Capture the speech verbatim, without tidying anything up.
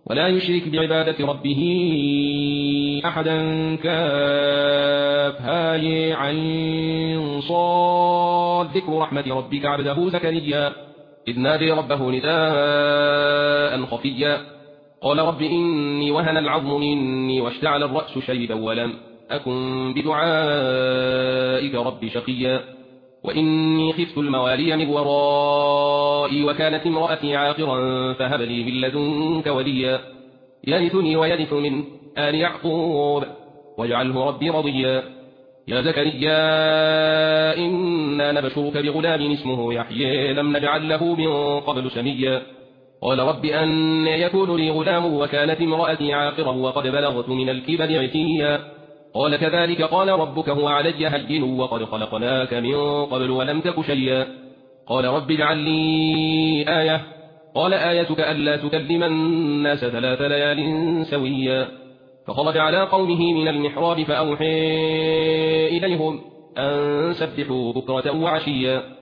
ولا يشرك بعبادة ربه أحدا. كافها يا عين صاد. ذكر رحمة ربك عبده زكريا إذ نادي ربه نداء خفيا قال رب إني وهن العظم مني واشتعل الرأس شيبا ولم أكن بدعائك رب شقيا وإني خفت الموالي من ورائي وكانت امرأتي عاقرا فهب لي من لدنك وليا يرثني ويرث من آل يعقوب واجعله ربي رضيا يا زكريا إنا نبشرك بغلام اسمه يحيى لم نجعل له من قبل سميا قال رب أن يكون لي غلام وكانت امرأتي عاقرا وقد بلغت من الكبر عتيا قال كذلك قال ربك هو علي هين وقد خلقناك من قبل ولم تك شيئا قال رب اجعل لي آية قال آيتك ألا تكلم الناس ثلاث ليال سويا فخرج على قومه من المحراب فأوحي إليهم أن سبحوا بكرة وعشيا